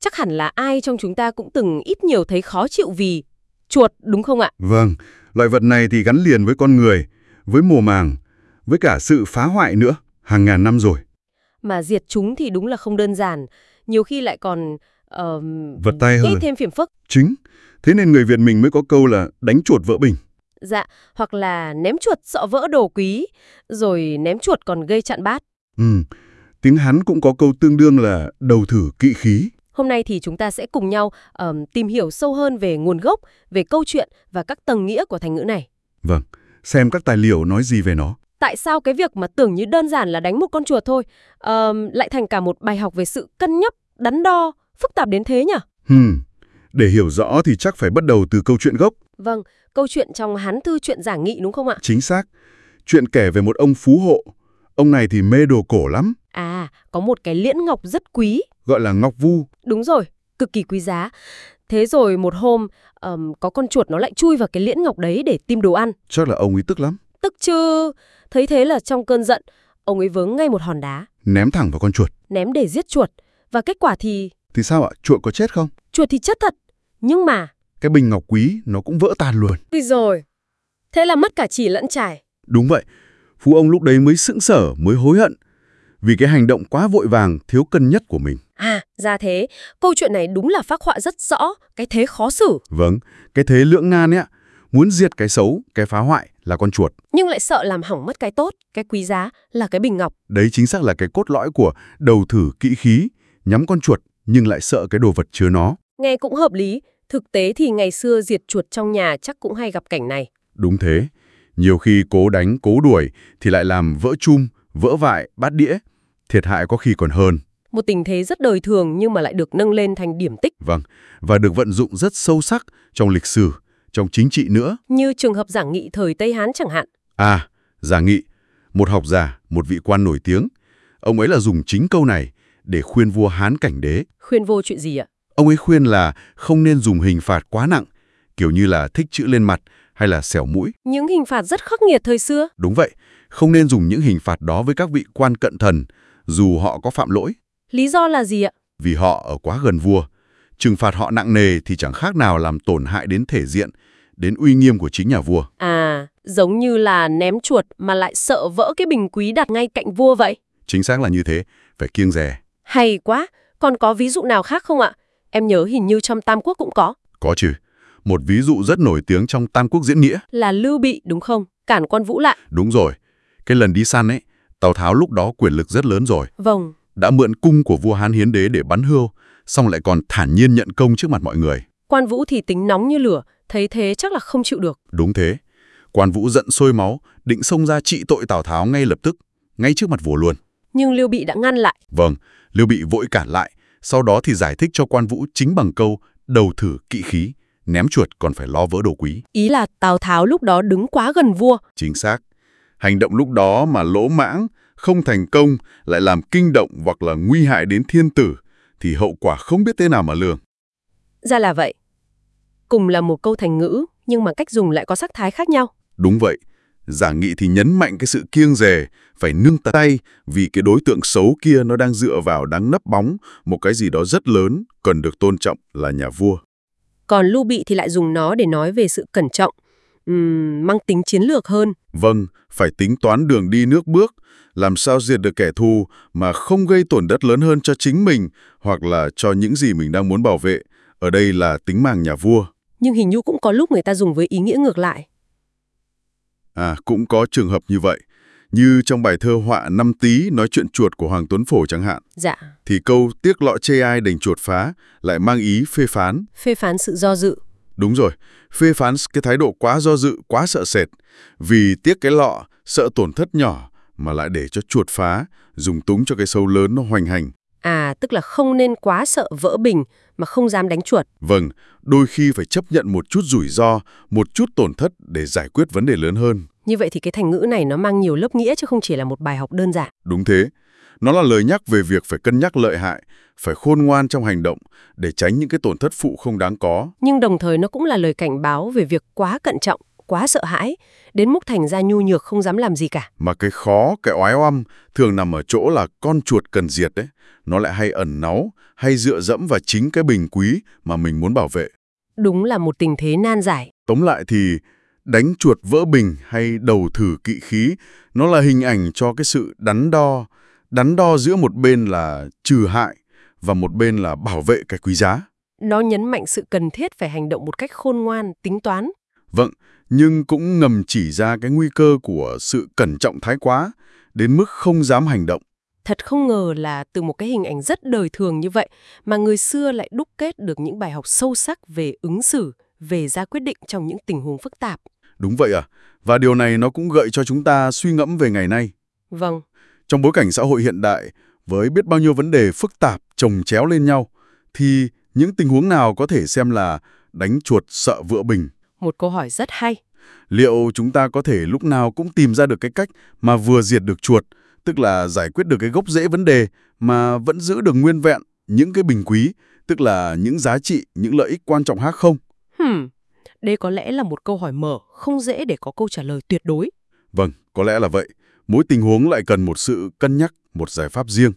Chắc hẳn là ai trong chúng ta cũng từng ít nhiều thấy khó chịu vì chuột, đúng không ạ? Vâng, loại vật này thì gắn liền với con người, với mùa màng, với cả sự phá hoại nữa, hàng ngàn năm rồi. Mà diệt chúng thì đúng là không đơn giản, nhiều khi lại còn Vật tay gây hơn. thêm phiền phức. Chính, thế nên người Việt mình mới có câu là đánh chuột vỡ bình. Dạ, hoặc là ném chuột sợ vỡ đồ quý, rồi ném chuột còn gây chặn bát. Tiếng Hán cũng có câu tương đương là đầu thử kỵ khí. Hôm nay thì chúng ta sẽ cùng nhau tìm hiểu sâu hơn về nguồn gốc, về câu chuyện và các tầng nghĩa của thành ngữ này. Vâng, xem các tài liệu nói gì về nó. Tại sao cái việc mà tưởng như đơn giản là đánh một con chuột thôi, lại thành cả một bài học về sự cân nhắc, đắn đo, phức tạp đến thế nhỉ? Để hiểu rõ thì chắc phải bắt đầu từ câu chuyện gốc. Vâng, câu chuyện trong Hán thư truyện Giảng Nghị đúng không ạ? Chính xác. Chuyện kể về một ông phú hộ. Ông này thì mê đồ cổ lắm. À, có một cái liễn ngọc rất quý. Gọi là ngọc vu. Đúng rồi, cực kỳ quý giá. Thế rồi một hôm, có con chuột nó lại chui vào cái liễn ngọc đấy để tìm đồ ăn. Chắc là ông ấy tức lắm. Tức chứ. Thấy thế là trong cơn giận, ông ấy vướng ngay một hòn đá. Ném thẳng vào con chuột. Ném để giết chuột. Và kết quả thì... Thì sao ạ? Chuột có chết không? Chuột thì chết thật. Nhưng mà... Cái bình ngọc quý nó cũng vỡ tan luôn. Ui rồi. Thế là mất cả chỉ lẫn trải. Đúng vậy. Phú ông lúc đấy mới sững sờ, mới hối hận. Vì cái hành động quá vội vàng, thiếu cân nhắc của mình. À, ra thế. Câu chuyện này đúng là phác họa rất rõ cái thế khó xử. Vâng, cái thế lưỡng nan ấy, muốn diệt cái xấu, cái phá hoại là con chuột. Nhưng lại sợ làm hỏng mất cái tốt, cái quý giá là cái bình ngọc. Đấy chính xác là cái cốt lõi của đầu thử kỵ khí, nhắm con chuột nhưng lại sợ cái đồ vật chứa nó. Nghe cũng hợp lý. Thực tế thì ngày xưa diệt chuột trong nhà chắc cũng hay gặp cảnh này. Đúng thế. Nhiều khi cố đánh, cố đuổi thì lại làm vỡ chum, vỡ vại, bát đĩa. Thiệt hại có khi còn hơn. Một tình thế rất đời thường nhưng mà lại được nâng lên thành điểm tích. Vâng, và được vận dụng rất sâu sắc trong lịch sử, trong chính trị nữa. Như trường hợp Giảng Nghị thời Tây Hán chẳng hạn. À, Giảng Nghị, một học giả, một vị quan nổi tiếng. Ông ấy là dùng chính câu này để khuyên vua Hán Cảnh Đế. Khuyên vô chuyện gì ạ? Ông ấy khuyên là không nên dùng hình phạt quá nặng, kiểu như là thích chữ lên mặt hay là xẻo mũi. Những hình phạt rất khắc nghiệt thời xưa. Đúng vậy, không nên dùng những hình phạt đó với các vị quan cận thần, dù họ có phạm lỗi. Lý do là gì ạ? Vì họ ở quá gần vua. Trừng phạt họ nặng nề thì chẳng khác nào làm tổn hại đến thể diện, đến uy nghiêm của chính nhà vua. À, giống như là ném chuột mà lại sợ vỡ cái bình quý đặt ngay cạnh vua vậy. Chính xác là như thế, phải kiêng dè. Hay quá, còn có ví dụ nào khác không ạ? Em nhớ hình như trong Tam Quốc cũng có. Có chứ. Một ví dụ rất nổi tiếng trong Tam Quốc diễn nghĩa. Là Lưu Bị đúng không? Cản quan Vũ lại. Đúng rồi. Cái lần đi săn ấy, Tào Tháo lúc đó quyền lực rất lớn rồi. Vâng. Đã mượn cung của vua Hán Hiến Đế để bắn hươu, xong lại còn thản nhiên nhận công trước mặt mọi người. Quan Vũ thì tính nóng như lửa, thấy thế chắc là không chịu được. Đúng thế. Quan Vũ giận sôi máu, định xông ra trị tội Tào Tháo ngay lập tức, ngay trước mặt vua luôn. Nhưng Lưu Bị đã ngăn lại. Vâng, Lưu Bị vội cản lại, sau đó thì giải thích cho Quan Vũ chính bằng câu đầu thử kỵ khí, ném chuột còn phải lo vỡ đồ quý. Ý là Tào Tháo lúc đó đứng quá gần vua. Chính xác. Hành động lúc đó mà lỗ mãng, không thành công, lại làm kinh động hoặc là nguy hại đến thiên tử, thì hậu quả không biết thế nào mà lường. Ra là vậy. Cùng là một câu thành ngữ, nhưng mà cách dùng lại có sắc thái khác nhau. Đúng vậy. Giảng Nghị thì nhấn mạnh cái sự kiêng dè, phải nương tay vì cái đối tượng xấu kia nó đang dựa vào, đang nấp bóng một cái gì đó rất lớn, cần được tôn trọng là nhà vua. Còn Lưu Bị thì lại dùng nó để nói về sự cẩn trọng, mang tính chiến lược hơn. Vâng, phải tính toán đường đi nước bước, làm sao diệt được kẻ thù mà không gây tổn thất lớn hơn cho chính mình hoặc là cho những gì mình đang muốn bảo vệ. Ở đây là tính mạng nhà vua. Nhưng hình như cũng có lúc người ta dùng với ý nghĩa ngược lại. À, cũng có trường hợp như vậy. Như trong bài thơ họa Năm Tý nói chuyện chuột của Hoàng Tuấn Phổ chẳng hạn. Dạ. Thì câu tiếc lọ chê ai đành chuột phá lại mang ý phê phán. Phê phán sự do dự. Đúng rồi, phê phán cái thái độ quá do dự, quá sợ sệt. Vì tiếc cái lọ, sợ tổn thất nhỏ mà lại để cho chuột phá, dùng túng cho cái sâu lớn nó hoành hành. À, tức là không nên quá sợ vỡ bình mà không dám đánh chuột. Vâng, đôi khi phải chấp nhận một chút rủi ro, một chút tổn thất để giải quyết vấn đề lớn hơn. Như vậy thì cái thành ngữ này nó mang nhiều lớp nghĩa chứ không chỉ là một bài học đơn giản. Đúng thế. Nó là lời nhắc về việc phải cân nhắc lợi hại, phải khôn ngoan trong hành động để tránh những cái tổn thất phụ không đáng có. Nhưng đồng thời nó cũng là lời cảnh báo về việc quá cẩn trọng, quá sợ hãi, đến mức thành ra nhu nhược không dám làm gì cả. Mà cái khó, cái oái oăm thường nằm ở chỗ là con chuột cần diệt đấy. Nó lại hay ẩn náu, hay dựa dẫm vào chính cái bình quý mà mình muốn bảo vệ. Đúng là một tình thế nan giải. Tóm lại thì đánh chuột vỡ bình hay đầu thử kỵ khí, nó là hình ảnh cho cái sự đắn đo giữa một bên là trừ hại và một bên là bảo vệ cái quý giá. Nó nhấn mạnh sự cần thiết phải hành động một cách khôn ngoan, tính toán. Vâng, nhưng cũng ngầm chỉ ra cái nguy cơ của sự cẩn trọng thái quá, đến mức không dám hành động. Thật không ngờ là từ một cái hình ảnh rất đời thường như vậy mà người xưa lại đúc kết được những bài học sâu sắc về ứng xử, về ra quyết định trong những tình huống phức tạp. Đúng vậy à? Và điều này nó cũng gợi cho chúng ta suy ngẫm về ngày nay. Vâng. Trong bối cảnh xã hội hiện đại, với biết bao nhiêu vấn đề phức tạp chồng chéo lên nhau, thì những tình huống nào có thể xem là đánh chuột sợ vựa bình? Một câu hỏi rất hay. Liệu chúng ta có thể lúc nào cũng tìm ra được cái cách mà vừa diệt được chuột, tức là giải quyết được cái gốc rễ vấn đề mà vẫn giữ được nguyên vẹn những cái bình quý, tức là những giá trị, những lợi ích quan trọng khác không? Đây có lẽ là một câu hỏi mở, không dễ để có câu trả lời tuyệt đối. Vâng, có lẽ là vậy. Mỗi tình huống lại cần một sự cân nhắc, một giải pháp riêng.